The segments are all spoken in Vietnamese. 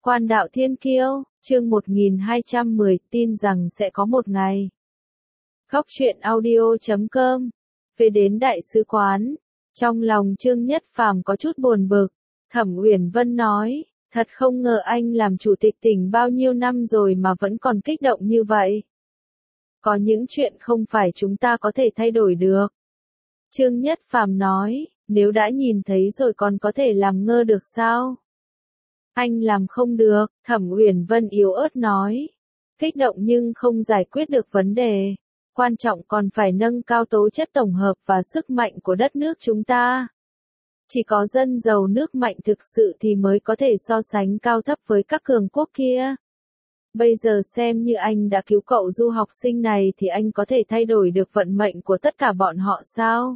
Quan đạo thiên kiêu, chương 1210, tin rằng sẽ có một ngày. Góc truyện audio.com. Về đến đại sứ quán, trong lòng Trương Nhất Phàm có chút buồn bực. Thẩm Uyển Vân nói, thật không ngờ anh làm chủ tịch tỉnh bao nhiêu năm rồi mà vẫn còn kích động như vậy. Có những chuyện không phải chúng ta có thể thay đổi được. Trương Nhất Phàm nói, nếu đã nhìn thấy rồi còn có thể làm ngơ được sao? Anh làm không được, Thẩm Uyển Vân yếu ớt nói. Kích động nhưng không giải quyết được vấn đề. Quan trọng còn phải nâng cao tố chất tổng hợp và sức mạnh của đất nước chúng ta. Chỉ có dân giàu nước mạnh thực sự thì mới có thể so sánh cao thấp với các cường quốc kia. Bây giờ xem như anh đã cứu cậu du học sinh này thì anh có thể thay đổi được vận mệnh của tất cả bọn họ sao?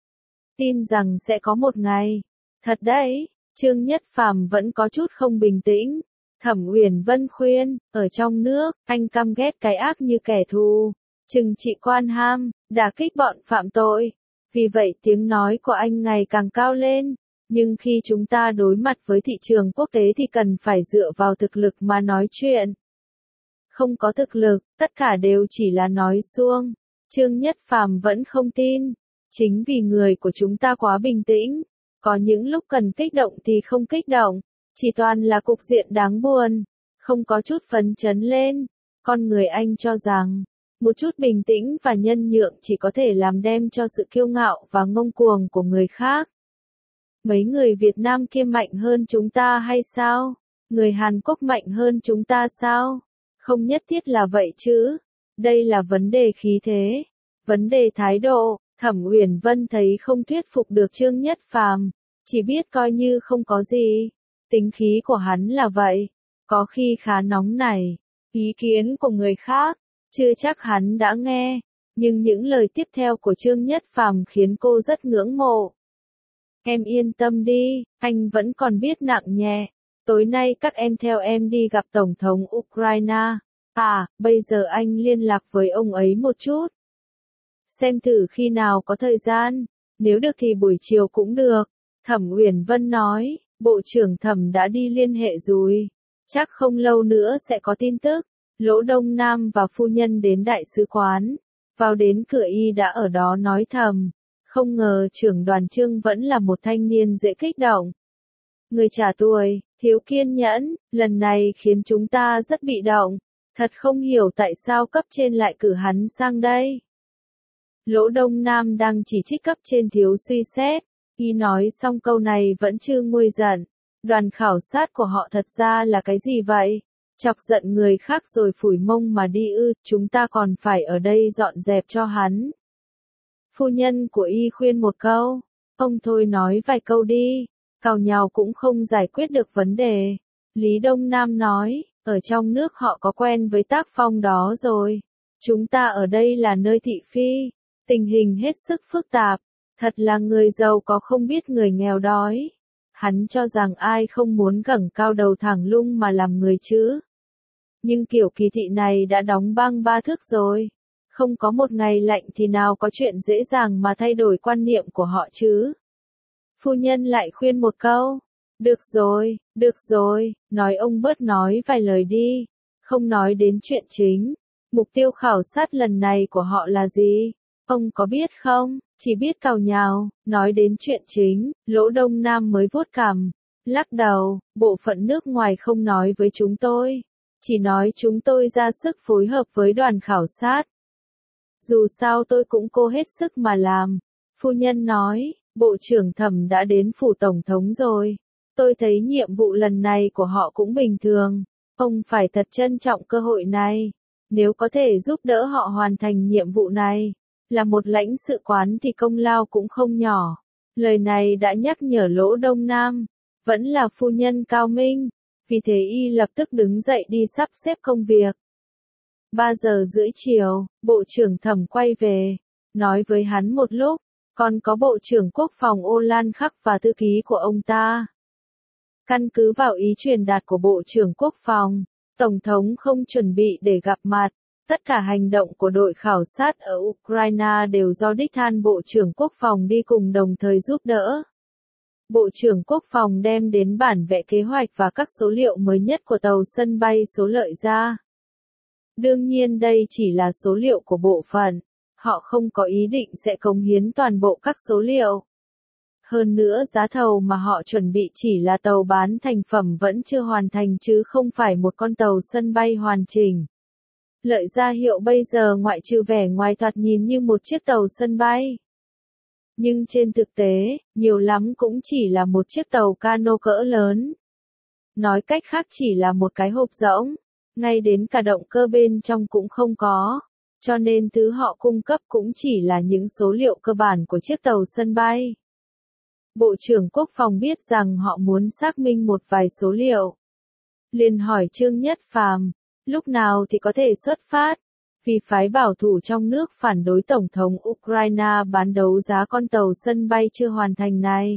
Tin rằng sẽ có một ngày. Thật đấy. Trương Nhất Phàm vẫn có chút không bình tĩnh. Thẩm Uyển Vân khuyên, ở trong nước, anh căm ghét cái ác như kẻ thù, trừng trị quan ham, đả kích bọn phạm tội. Vì vậy tiếng nói của anh ngày càng cao lên. Nhưng khi chúng ta đối mặt với thị trường quốc tế thì cần phải dựa vào thực lực mà nói chuyện. Không có thực lực, tất cả đều chỉ là nói suông. Trương Nhất Phàm vẫn không tin. Chính vì người của chúng ta quá bình tĩnh. Có những lúc cần kích động thì không kích động, chỉ toàn là cục diện đáng buồn, không có chút phấn chấn lên. Con người anh cho rằng, một chút bình tĩnh và nhân nhượng chỉ có thể làm đem cho sự kiêu ngạo và ngông cuồng của người khác. Mấy người Việt Nam kia mạnh hơn chúng ta hay sao? Người Hàn Quốc mạnh hơn chúng ta sao? Không nhất thiết là vậy chứ. Đây là vấn đề khí thế, vấn đề thái độ. Thẩm Uyển Vân thấy không thuyết phục được Trương Nhất Phàm, chỉ biết coi như không có gì. Tính khí của hắn là vậy, có khi khá nóng nảy, ý kiến của người khác, chưa chắc hắn đã nghe, nhưng những lời tiếp theo của Trương Nhất Phàm khiến cô rất ngưỡng mộ. Em yên tâm đi, anh vẫn còn biết nặng nhẹ. Tối nay các em theo em đi gặp Tổng thống Ukraine. À, bây giờ anh liên lạc với ông ấy một chút. Xem thử khi nào có thời gian, nếu được thì buổi chiều cũng được. Thẩm Uyển Vân nói, Bộ trưởng Thẩm đã đi liên hệ rồi. Chắc không lâu nữa sẽ có tin tức. Lỗ Đông Nam và phu nhân đến đại sứ quán. Vào đến cửa y đã ở đó nói thầm. Không ngờ trưởng đoàn Trương vẫn là một thanh niên dễ kích động. Người trẻ tuổi, thiếu kiên nhẫn, lần này khiến chúng ta rất bị động. Thật không hiểu tại sao cấp trên lại cử hắn sang đây. Lỗ Đông Nam đang chỉ trích cấp trên thiếu suy xét. Y nói xong câu này vẫn chưa nguôi giận. Đoàn khảo sát của họ thật ra là cái gì vậy? Chọc giận người khác rồi phủi mông mà đi ư, chúng ta còn phải ở đây dọn dẹp cho hắn. Phu nhân của Y khuyên một câu. Ông thôi nói vài câu đi. Càu nhàu cũng không giải quyết được vấn đề. Lý Đông Nam nói, ở trong nước họ có quen với tác phong đó rồi. Chúng ta ở đây là nơi thị phi. Tình hình hết sức phức tạp, thật là người giàu có không biết người nghèo đói. Hắn cho rằng ai không muốn ngẩng cao đầu thẳng lưng mà làm người chứ. Nhưng kiểu kỳ thị này đã đóng băng 3 thước rồi. Không có một ngày lạnh thì nào có chuyện dễ dàng mà thay đổi quan niệm của họ chứ. Phu nhân lại khuyên một câu. Được rồi, nói ông bớt nói vài lời đi. Không nói đến chuyện chính. Mục tiêu khảo sát lần này của họ là gì? Ông có biết không? Chỉ biết càu nhàu, nói đến chuyện chính, Lỗ Đông Nam mới vuốt cằm, lắc đầu, bộ phận nước ngoài không nói với chúng tôi, chỉ nói chúng tôi ra sức phối hợp với đoàn khảo sát. Dù sao tôi cũng cố hết sức mà làm. Phu nhân nói, Bộ trưởng Thẩm đã đến phủ Tổng thống rồi. Tôi thấy nhiệm vụ lần này của họ cũng bình thường. Ông phải thật trân trọng cơ hội này. Nếu có thể giúp đỡ họ hoàn thành nhiệm vụ này. Là một lãnh sự quán thì công lao cũng không nhỏ. Lời này đã nhắc nhở Lỗ Đông Nam. Vẫn là phu nhân cao minh. Vì thế Y lập tức đứng dậy đi sắp xếp công việc. 3 giờ rưỡi chiều, Bộ trưởng Thẩm quay về. Nói với hắn một lúc. Còn có Bộ trưởng Quốc phòng Ô Lan Khắc và thư ký của ông ta. Căn cứ vào ý truyền đạt của Bộ trưởng Quốc phòng, Tổng thống không chuẩn bị để gặp mặt. Tất cả hành động của đội khảo sát ở Ukraine đều do đích thân Bộ trưởng Quốc phòng đi cùng đồng thời giúp đỡ. Bộ trưởng Quốc phòng đem đến bản vẽ kế hoạch và các số liệu mới nhất của tàu sân bay số lợi ra. Đương nhiên đây chỉ là số liệu của bộ phận, họ không có ý định sẽ cống hiến toàn bộ các số liệu. Hơn nữa giá thầu mà họ chuẩn bị chỉ là tàu bán thành phẩm vẫn chưa hoàn thành chứ không phải một con tàu sân bay hoàn chỉnh. Lợi ra hiệu bây giờ ngoại trừ vẻ ngoài thoạt nhìn như một chiếc tàu sân bay. Nhưng trên thực tế, nhiều lắm cũng chỉ là một chiếc tàu cano cỡ lớn. Nói cách khác chỉ là một cái hộp rỗng, ngay đến cả động cơ bên trong cũng không có. Cho nên thứ họ cung cấp cũng chỉ là những số liệu cơ bản của chiếc tàu sân bay. Bộ trưởng Quốc phòng biết rằng họ muốn xác minh một vài số liệu. Liền hỏi Trương Nhất Phàm, lúc nào thì có thể xuất phát? Vì phái bảo thủ trong nước phản đối Tổng thống Ukraine bán đấu giá con tàu sân bay chưa hoàn thành này.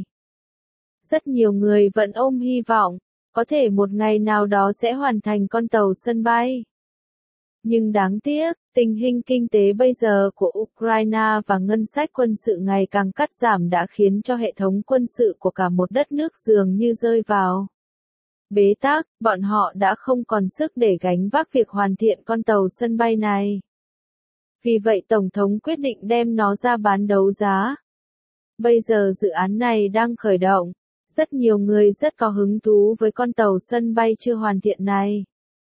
Rất nhiều người vẫn ôm hy vọng, có thể một ngày nào đó sẽ hoàn thành con tàu sân bay. Nhưng đáng tiếc, tình hình kinh tế bây giờ của Ukraine và ngân sách quân sự ngày càng cắt giảm đã khiến cho hệ thống quân sự của cả một đất nước dường như rơi vào bế tắc, bọn họ đã không còn sức để gánh vác việc hoàn thiện con tàu sân bay này. Vì vậy Tổng thống quyết định đem nó ra bán đấu giá. Bây giờ dự án này đang khởi động, rất nhiều người rất có hứng thú với con tàu sân bay chưa hoàn thiện này.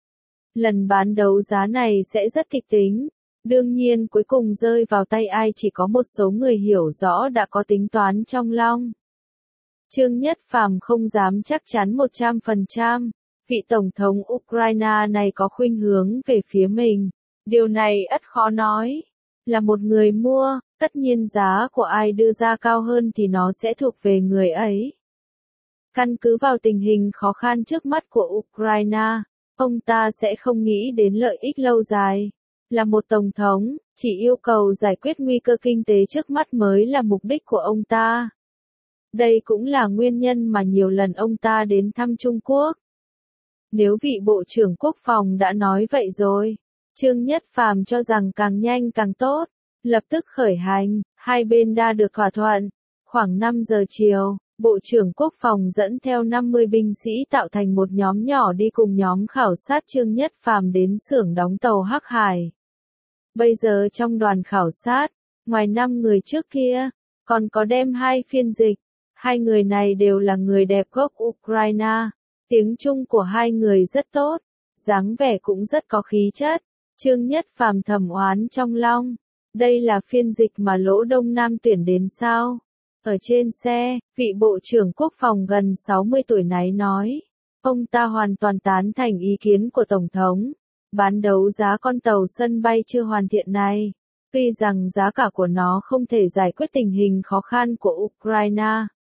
Lần bán đấu giá này sẽ rất kịch tính, đương nhiên cuối cùng rơi vào tay ai chỉ có một số người hiểu rõ đã có tính toán trong lòng. Trương Nhất Phàm không dám chắc chắn 100%, vị Tổng thống Ukraine này có khuynh hướng về phía mình. Điều này ắt khó nói. Là một người mua, tất nhiên giá của ai đưa ra cao hơn thì nó sẽ thuộc về người ấy. Căn cứ vào tình hình khó khăn trước mắt của Ukraine, ông ta sẽ không nghĩ đến lợi ích lâu dài. Là một tổng thống, chỉ yêu cầu giải quyết nguy cơ kinh tế trước mắt mới là mục đích của ông ta. Đây cũng là nguyên nhân mà nhiều lần ông ta đến thăm Trung Quốc. Nếu vị Bộ trưởng Quốc phòng đã nói vậy rồi, Trương Nhất Phàm cho rằng càng nhanh càng tốt, lập tức khởi hành, hai bên đã được thỏa thuận. Khoảng 5 giờ chiều, Bộ trưởng Quốc phòng dẫn theo 50 binh sĩ tạo thành một nhóm nhỏ đi cùng nhóm khảo sát Trương Nhất Phàm đến xưởng đóng tàu Hắc Hải. Bây giờ trong đoàn khảo sát, ngoài 5 người trước kia, còn có đem 2 phiên dịch. 2 người này đều là người đẹp gốc Ukraine. Tiếng Trung của 2 người rất tốt, dáng vẻ cũng rất có khí chất. Trương Nhất Phàm thầm oán trong lòng. Đây là phiên dịch mà Lỗ Đông Nam tuyển đến sao? Ở trên xe, vị Bộ trưởng Quốc phòng gần 60 tuổi này nói. Ông ta hoàn toàn tán thành ý kiến của Tổng thống. Bán đấu giá con tàu sân bay chưa hoàn thiện này. Tuy rằng giá cả của nó không thể giải quyết tình hình khó khăn của Ukraine.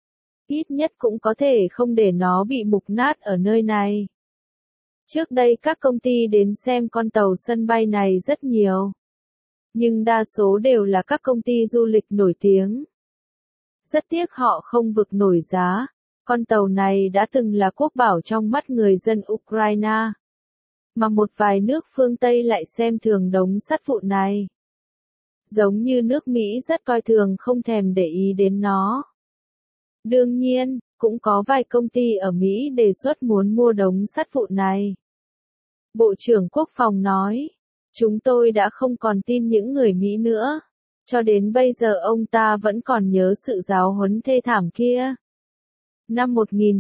Ít nhất cũng có thể không để nó bị mục nát ở nơi này. Trước đây các công ty đến xem con tàu sân bay này rất nhiều. Nhưng đa số đều là các công ty du lịch nổi tiếng. Rất tiếc họ không vực nổi giá. Con tàu này đã từng là quốc bảo trong mắt người dân Ukraine. Mà một vài nước phương Tây lại xem thường đống sắt vụn này. Giống như nước Mỹ rất coi thường không thèm để ý đến nó. Đương nhiên, cũng có vài công ty ở Mỹ đề xuất muốn mua đống sắt vụn này. Bộ trưởng Quốc phòng nói, chúng tôi đã không còn tin những người Mỹ nữa. Cho đến bây giờ ông ta vẫn còn nhớ sự giáo huấn thê thảm kia. Năm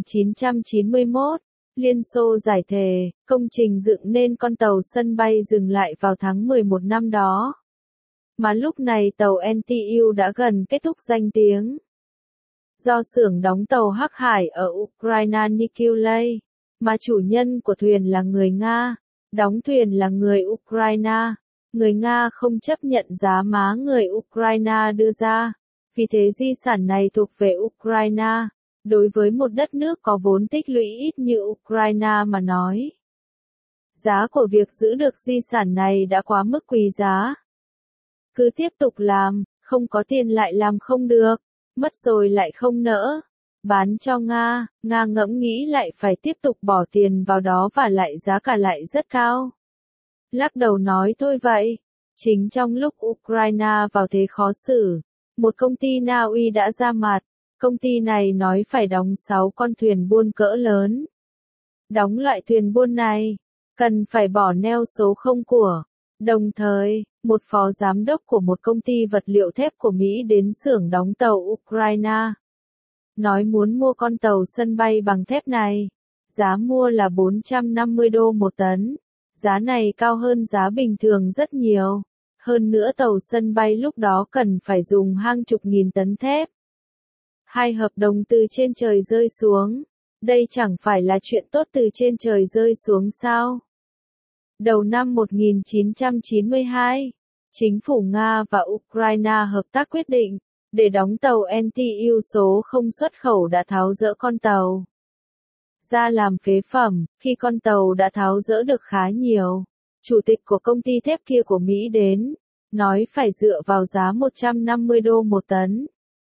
1991, Liên Xô giải thể, công trình dựng nên con tàu sân bay dừng lại vào tháng 11 năm đó. Mà lúc này tàu NTU đã gần kết thúc danh tiếng. Do xưởng đóng tàu Hắc Hải ở Ukraine Nikolai, mà chủ nhân của thuyền là người Nga, đóng thuyền là người Ukraine. Người Nga không chấp nhận giá má người Ukraine đưa ra, vì thế di sản này thuộc về Ukraine. Đối với một đất nước có vốn tích lũy ít như Ukraine mà nói, giá của việc giữ được di sản này đã quá mức quý giá. Cứ tiếp tục làm, không có tiền lại làm không được, mất rồi lại không nỡ. Bán cho Nga, Nga ngẫm nghĩ lại phải tiếp tục bỏ tiền vào đó và lại giá cả lại rất cao. Lắc đầu nói thôi vậy. Chính trong lúc Ukraine vào thế khó xử, một công ty Na Uy đã ra mặt, Công ty này nói phải đóng 6 con thuyền buôn cỡ lớn. Đóng loại thuyền buôn này, cần phải bỏ neo số 0 của. Đồng thời, một phó giám đốc của một công ty vật liệu thép của Mỹ đến xưởng đóng tàu Ukraine. Nói muốn mua con tàu sân bay bằng thép này. Giá mua là 450 đô một tấn. Giá này cao hơn giá bình thường rất nhiều. Hơn nữa tàu sân bay lúc đó cần phải dùng hàng chục nghìn tấn thép. 2 hợp đồng từ trên trời rơi xuống. Đây chẳng phải là chuyện tốt từ trên trời rơi xuống sao? Đầu năm 1992, chính phủ Nga và Ukraine hợp tác quyết định, để đóng tàu NTU số 0 xuất khẩu đã tháo dỡ con tàu ra làm phế phẩm. Khi con tàu đã tháo dỡ được khá nhiều, chủ tịch của công ty thép kia của Mỹ đến, nói phải dựa vào giá 150 đô một tấn.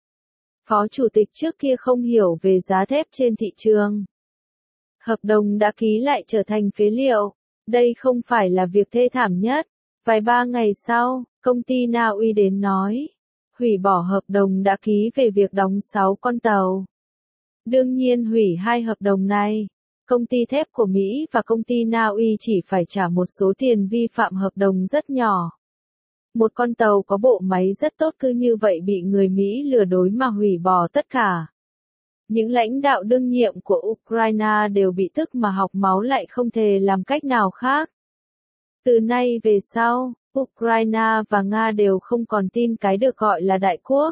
Phó chủ tịch trước kia không hiểu về giá thép trên thị trường. Hợp đồng đã ký lại trở thành phế liệu. Đây không phải là việc thê thảm nhất. Vài ba ngày sau, công ty Na Uy đến nói, hủy bỏ hợp đồng đã ký về việc đóng 6 con tàu. Đương nhiên hủy 2 hợp đồng này. Công ty thép của Mỹ và công ty Na Uy chỉ phải trả một số tiền vi phạm hợp đồng rất nhỏ. Một con tàu có bộ máy rất tốt cứ như vậy bị người Mỹ lừa dối mà hủy bỏ tất cả. Những lãnh đạo đương nhiệm của Ukraine đều bị tức mà học máu lại không thể làm cách nào khác. Từ nay về sau, Ukraine và Nga đều không còn tin cái được gọi là đại quốc.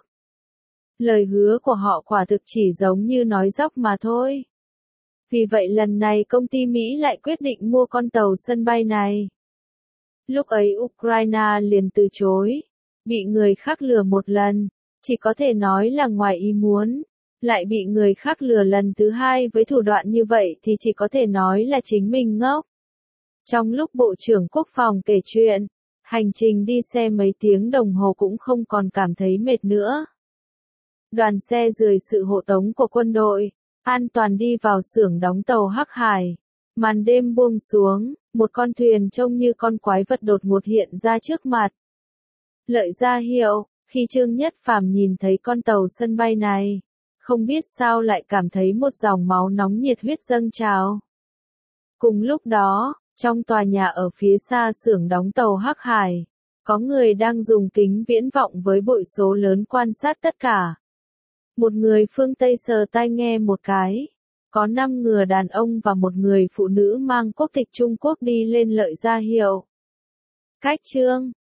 Lời hứa của họ quả thực chỉ giống như nói dóc mà thôi. Vì vậy lần này công ty Mỹ lại quyết định mua con tàu sân bay này. Lúc ấy Ukraine liền từ chối. Bị người khác lừa một lần, chỉ có thể nói là ngoài ý muốn. Lại bị người khác lừa lần thứ hai với thủ đoạn như vậy thì chỉ có thể nói là chính mình ngốc. Trong lúc Bộ trưởng Quốc phòng kể chuyện, hành trình đi xe mấy tiếng đồng hồ cũng không còn cảm thấy mệt nữa. Đoàn xe dưới sự hộ tống của quân đội, an toàn đi vào xưởng đóng tàu Hắc Hải. Màn đêm buông xuống, một con thuyền trông như con quái vật đột ngột hiện ra trước mặt. Lợi ra hiệu, khi Trương Nhất Phàm nhìn thấy con tàu sân bay này, không biết sao lại cảm thấy một dòng máu nóng nhiệt huyết dâng trào. Cùng lúc đó, trong tòa nhà ở phía xa xưởng đóng tàu Hắc Hải, có người đang dùng kính viễn vọng với bội số lớn quan sát tất cả. Một người phương Tây sờ tai nghe một cái. Có 5 người đàn ông và một người phụ nữ mang quốc tịch Trung Quốc đi lên lợi ra hiệu. Cách chương